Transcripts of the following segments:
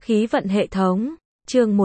Khí vận hệ thống, chương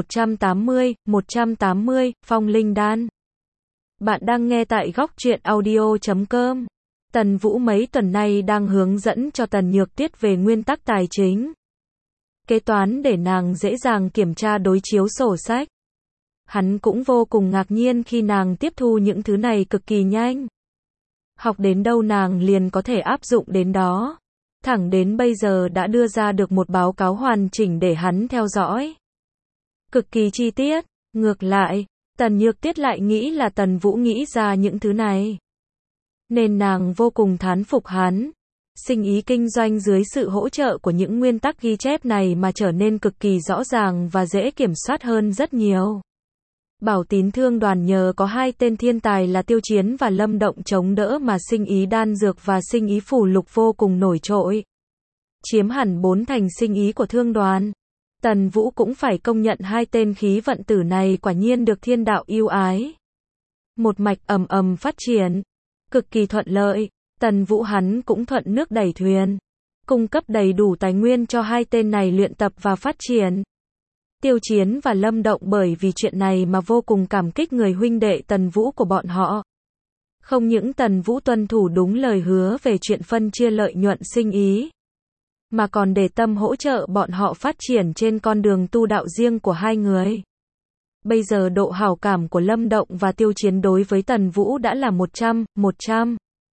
180, Phong Linh Đan. Bạn đang nghe tại góc truyện audio.com. Tần Vũ mấy tuần nay đang hướng dẫn cho Tần Nhược Tuyết về nguyên tắc tài chính, kế toán để nàng dễ dàng kiểm tra đối chiếu sổ sách. Hắn cũng vô cùng ngạc nhiên khi nàng tiếp thu những thứ này cực kỳ nhanh. Học đến đâu nàng liền có thể áp dụng đến đó. Thẳng đến bây giờ đã đưa ra được một báo cáo hoàn chỉnh để hắn theo dõi. Cực kỳ chi tiết, ngược lại, Tần Nhược Tuyết lại nghĩ là Tần Vũ nghĩ ra những thứ này. Nên nàng vô cùng thán phục hắn. Sinh ý kinh doanh dưới sự hỗ trợ của những nguyên tắc ghi chép này mà trở nên cực kỳ rõ ràng và dễ kiểm soát hơn rất nhiều. Bảo Tín Thương Đoàn nhờ có hai tên thiên tài là Tiêu Chiến và Lâm Động chống đỡ mà sinh ý đan dược và sinh ý phù lục vô cùng nổi trội. Chiếm hẳn 4/10 sinh ý của thương đoàn. Tần Vũ cũng phải công nhận hai tên khí vận tử này quả nhiên được thiên đạo yêu ái. Một mạch ầm ầm phát triển, cực kỳ thuận lợi. Tần Vũ hắn cũng thuận nước đẩy thuyền, cung cấp đầy đủ tài nguyên cho hai tên này luyện tập và phát triển. Tiêu Chiến và Lâm Động bởi vì chuyện này mà vô cùng cảm kích người huynh đệ Tần Vũ của bọn họ. Không những Tần Vũ tuân thủ đúng lời hứa về chuyện phân chia lợi nhuận sinh ý, mà còn để tâm hỗ trợ bọn họ phát triển trên con đường tu đạo riêng của hai người. Bây giờ độ hảo cảm của Lâm Động và Tiêu Chiến đối với Tần Vũ đã là 100.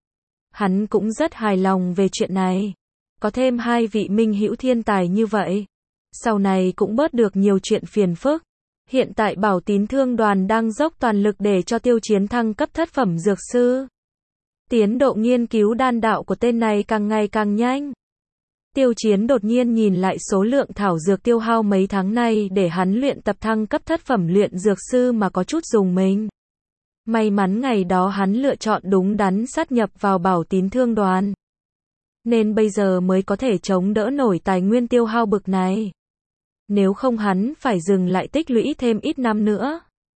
Hắn cũng rất hài lòng về chuyện này. Có thêm hai vị minh hữu thiên tài như vậy, sau này cũng bớt được nhiều chuyện phiền phức. Hiện tại Bảo Tín Thương Đoàn đang dốc toàn lực để cho Tiêu Chiến thăng cấp thất phẩm dược sư. Tiến độ nghiên cứu đan đạo của tên này càng ngày càng nhanh. Tiêu Chiến đột nhiên nhìn lại số lượng thảo dược tiêu hao mấy tháng nay để hắn luyện tập thăng cấp thất phẩm luyện dược sư mà có chút rùng mình. May mắn ngày đó hắn lựa chọn đúng đắn sát nhập vào Bảo Tín Thương Đoàn, nên bây giờ mới có thể chống đỡ nổi tài nguyên tiêu hao bực này. Nếu không hắn phải dừng lại tích lũy thêm ít năm nữa,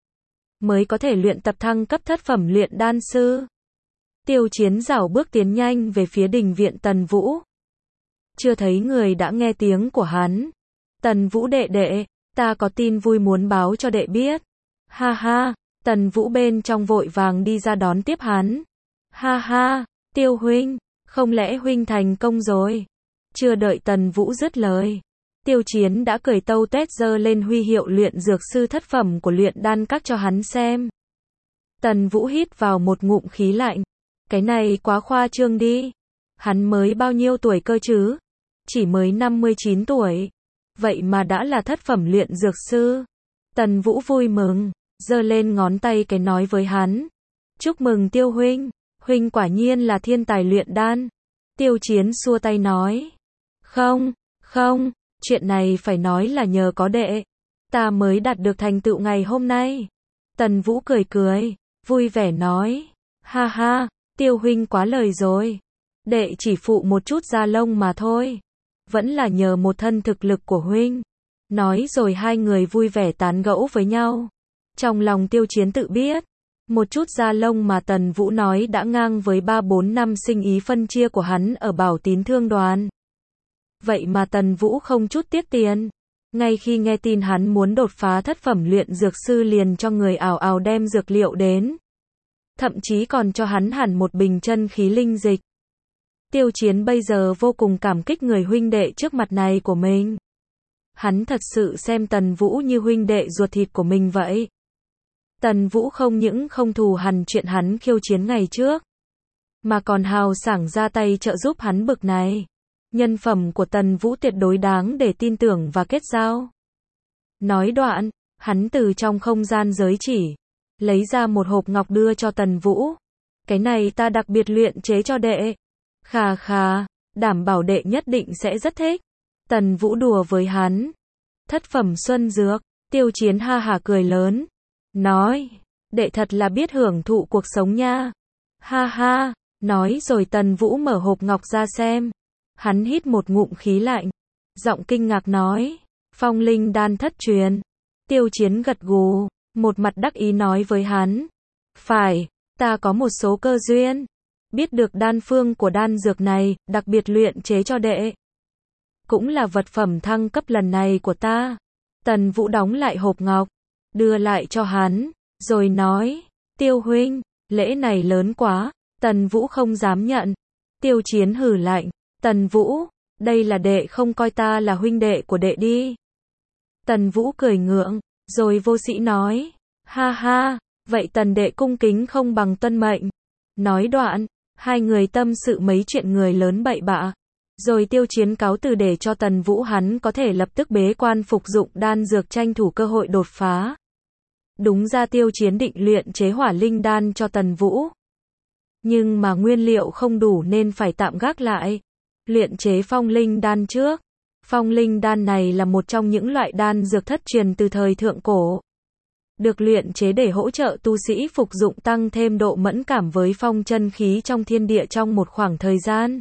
mới có thể luyện tập thăng cấp thất phẩm luyện đan sư. Tiêu Chiến rảo bước tiến nhanh về phía đình viện Tần Vũ. Chưa thấy người đã nghe tiếng của hắn. Tần Vũ đệ đệ, ta có tin vui muốn báo cho đệ biết. Ha ha, Tần Vũ bên trong vội vàng đi ra đón tiếp hắn. Ha ha, Tiêu huynh, không lẽ huynh thành công rồi? Chưa đợi Tần Vũ dứt lời, Tiêu Chiến đã cười tâu tuét giơ lên huy hiệu luyện dược sư thất phẩm của luyện đan các cho hắn xem. Tần Vũ hít vào một ngụm khí lạnh. Cái này quá khoa trương đi. Hắn mới bao nhiêu tuổi cơ chứ? Chỉ mới 59 tuổi. Vậy mà đã là thất phẩm luyện dược sư. Tần Vũ vui mừng, giơ lên ngón tay cái nói với hắn. Chúc mừng Tiêu huynh, huynh quả nhiên là thiên tài luyện đan. Tiêu Chiến xua tay nói. Không, chuyện này phải nói là nhờ có đệ, ta mới đạt được thành tựu ngày hôm nay. Tần Vũ cười, vui vẻ nói. Ha ha, Tiêu huynh quá lời rồi. Đệ chỉ phụ một chút da lông mà thôi. Vẫn là nhờ một thân thực lực của huynh. Nói rồi hai người vui vẻ tán gẫu với nhau. Trong lòng Tiêu Chiến tự biết, một chút da lông mà Tần Vũ nói đã ngang với 3-4 năm sinh ý phân chia của hắn ở Bảo Tín Thương Đoàn. Vậy mà Tần Vũ không chút tiếc tiền. Ngay khi nghe tin hắn muốn đột phá thất phẩm luyện dược sư liền cho người ào ào đem dược liệu đến. Thậm chí còn cho hắn hẳn một bình chân khí linh dịch. Tiêu Chiến bây giờ vô cùng cảm kích người huynh đệ trước mặt này của mình. Hắn thật sự xem Tần Vũ như huynh đệ ruột thịt của mình vậy. Tần Vũ không những không thù hằn chuyện hắn khiêu chiến ngày trước, mà còn hào sảng ra tay trợ giúp hắn bực này. Nhân phẩm của Tần Vũ tuyệt đối đáng để tin tưởng và kết giao. Nói đoạn, hắn từ trong không gian giới chỉ lấy ra một hộp ngọc đưa cho Tần Vũ. Cái này ta đặc biệt luyện chế cho đệ. Khà, đảm bảo đệ nhất định sẽ rất thích. Tần Vũ đùa với hắn. Thất phẩm xuân dược. Tiêu Chiến ha hả cười lớn, nói, đệ thật là biết hưởng thụ cuộc sống nha. Ha ha, nói rồi Tần Vũ mở hộp ngọc ra xem. Hắn hít một ngụm khí lạnh, giọng kinh ngạc nói, Phong Linh đan thất truyền. Tiêu Chiến gật gù, một mặt đắc ý nói với hắn, phải, ta có một số cơ duyên, biết được đan phương của đan dược này, đặc biệt luyện chế cho đệ. cũng là vật phẩm thăng cấp lần này của ta. Tần Vũ đóng lại hộp ngọc, đưa lại cho hắn, rồi nói, Tiêu huynh, lễ này lớn quá. Tần Vũ không dám nhận. Tiêu Chiến hừ lạnh, Tần Vũ, đây là đệ không coi ta là huynh đệ của đệ đi. Tần Vũ cười ngượng, rồi vô sĩ nói, ha ha, vậy tần đệ cung kính không bằng tuân mệnh. Nói đoạn, hai người tâm sự mấy chuyện người lớn bậy bạ. Rồi Tiêu Chiến cáo từ để cho Tần Vũ hắn có thể lập tức bế quan phục dụng đan dược tranh thủ cơ hội đột phá. Đúng ra Tiêu Chiến định luyện chế hỏa linh đan cho Tần Vũ. Nhưng mà nguyên liệu không đủ nên phải tạm gác lại. Luyện chế phong linh đan trước. Phong linh đan này là một trong những loại đan dược thất truyền từ thời thượng cổ. Được luyện chế để hỗ trợ tu sĩ phục dụng tăng thêm độ mẫn cảm với phong chân khí trong thiên địa trong một khoảng thời gian.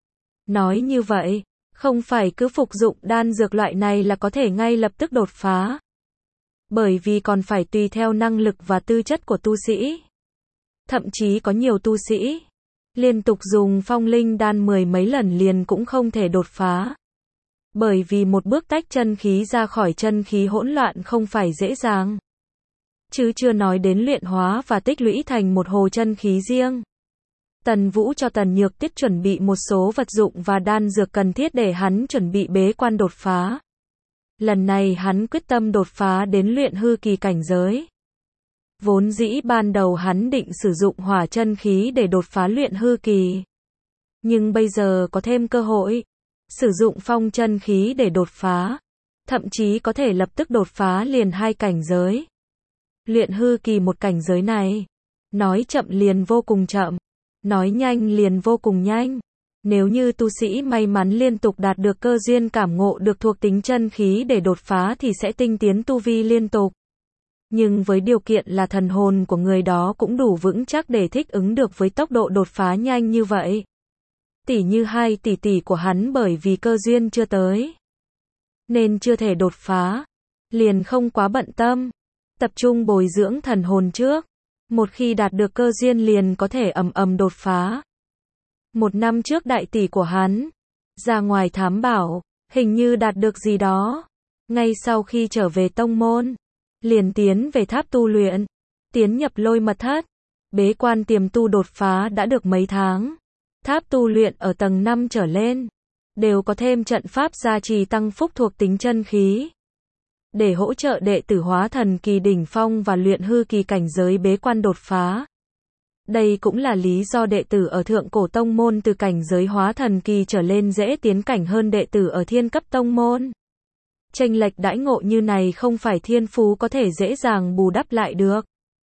Nói như vậy, không phải cứ phục dụng đan dược loại này là có thể ngay lập tức đột phá. Bởi vì còn phải tùy theo năng lực và tư chất của tu sĩ. Thậm chí có nhiều tu sĩ liên tục dùng phong linh đan mười mấy lần liền cũng không thể đột phá. Bởi vì một bước tách chân khí ra khỏi chân khí hỗn loạn không phải dễ dàng. Chứ chưa nói đến luyện hóa và tích lũy thành một hồ chân khí riêng. Tần Vũ cho Tần Nhược Tiết chuẩn bị một số vật dụng và đan dược cần thiết để hắn chuẩn bị bế quan đột phá. Lần này hắn quyết tâm đột phá đến luyện hư kỳ cảnh giới. Vốn dĩ ban đầu hắn định sử dụng hỏa chân khí để đột phá luyện hư kỳ. Nhưng bây giờ có thêm cơ hội. Sử dụng phong chân khí để đột phá. Thậm chí có thể lập tức đột phá liền hai cảnh giới. Luyện hư kỳ một cảnh giới này. Nói chậm liền vô cùng chậm. Nói nhanh liền vô cùng nhanh. Nếu như tu sĩ may mắn liên tục đạt được cơ duyên cảm ngộ được thuộc tính chân khí để đột phá thì sẽ tinh tiến tu vi liên tục. Nhưng với điều kiện là thần hồn của người đó cũng đủ vững chắc để thích ứng được với tốc độ đột phá nhanh như vậy. Tỉ như hai tỷ tỷ của hắn bởi vì cơ duyên chưa tới, nên chưa thể đột phá, liền không quá bận tâm, tập trung bồi dưỡng thần hồn trước. Một khi đạt được cơ duyên liền có thể ầm ầm đột phá. Một năm trước đại tỷ của hắn ra ngoài thám bảo, hình như đạt được gì đó. Ngay sau khi trở về tông môn, liền tiến về tháp tu luyện, tiến nhập lôi mật thất, bế quan tiềm tu đột phá đã được mấy tháng. Tháp tu luyện ở tầng 5 trở lên, đều có thêm trận pháp gia trì tăng phúc thuộc tính chân khí. Để hỗ trợ đệ tử hóa thần kỳ đỉnh phong và luyện hư kỳ cảnh giới bế quan đột phá. Đây cũng là lý do đệ tử ở thượng cổ tông môn từ cảnh giới hóa thần kỳ trở lên dễ tiến cảnh hơn đệ tử ở thiên cấp tông môn. Chênh lệch đãi ngộ như này không phải thiên phú có thể dễ dàng bù đắp lại được.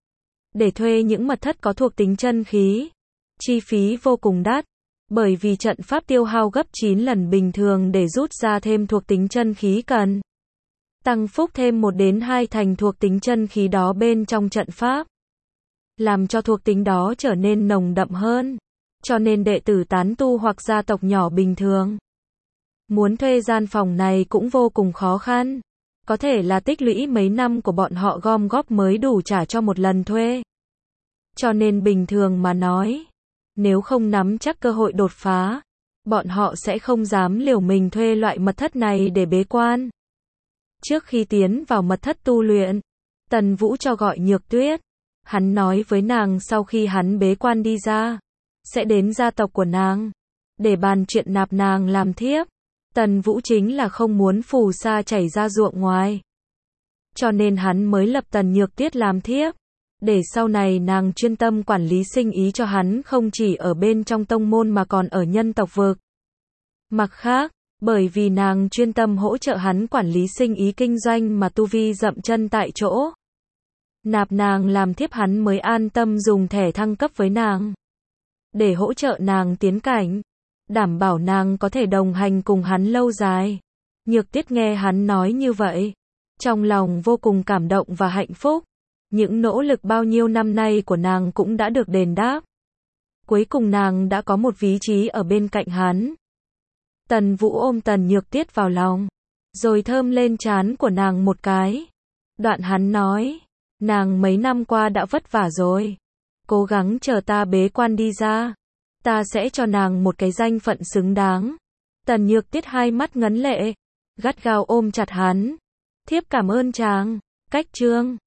Để thuê những mật thất có thuộc tính chân khí, chi phí vô cùng đắt, bởi vì trận pháp tiêu hao gấp 9 lần bình thường để rút ra thêm thuộc tính chân khí cần tăng phúc thêm 1 đến 2 thành thuộc tính chân khí đó bên trong trận pháp, làm cho thuộc tính đó trở nên nồng đậm hơn. Cho nên đệ tử tán tu hoặc gia tộc nhỏ bình thường muốn thuê gian phòng này cũng vô cùng khó khăn. Có thể là tích lũy mấy năm của bọn họ gom góp mới đủ trả cho một lần thuê. Cho nên bình thường mà nói, nếu không nắm chắc cơ hội đột phá, bọn họ sẽ không dám liều mình thuê loại mật thất này để bế quan. Trước khi tiến vào mật thất tu luyện, Tần Vũ cho gọi Nhược Tuyết. Hắn nói với nàng sau khi hắn bế quan đi ra, sẽ đến gia tộc của nàng, để bàn chuyện nạp nàng làm thiếp. Tần Vũ chính là không muốn phù sa chảy ra ruộng ngoài. Cho nên hắn mới lập Tần Nhược Tuyết làm thiếp, để sau này nàng chuyên tâm quản lý sinh ý cho hắn không chỉ ở bên trong tông môn mà còn ở nhân tộc vực. Mặt khác, bởi vì nàng chuyên tâm hỗ trợ hắn quản lý sinh ý kinh doanh mà tu vi dậm chân tại chỗ. Nạp nàng làm thiếp hắn mới an tâm dùng thẻ thăng cấp với nàng, để hỗ trợ nàng tiến cảnh, đảm bảo nàng có thể đồng hành cùng hắn lâu dài. Nhược Tuyết nghe hắn nói như vậy, trong lòng vô cùng cảm động và hạnh phúc. Những nỗ lực bao nhiêu năm nay của nàng cũng đã được đền đáp. Cuối cùng nàng đã có một vị trí ở bên cạnh hắn. Tần Vũ ôm Tần Nhược Tuyết vào lòng, rồi thơm lên trán của nàng một cái. Đoạn hắn nói, nàng mấy năm qua đã vất vả rồi, cố gắng chờ ta bế quan đi ra, ta sẽ cho nàng một cái danh phận xứng đáng. Tần Nhược Tiết hai mắt ngấn lệ, gắt gao ôm chặt hắn. Thiếp cảm ơn chàng. Cách chương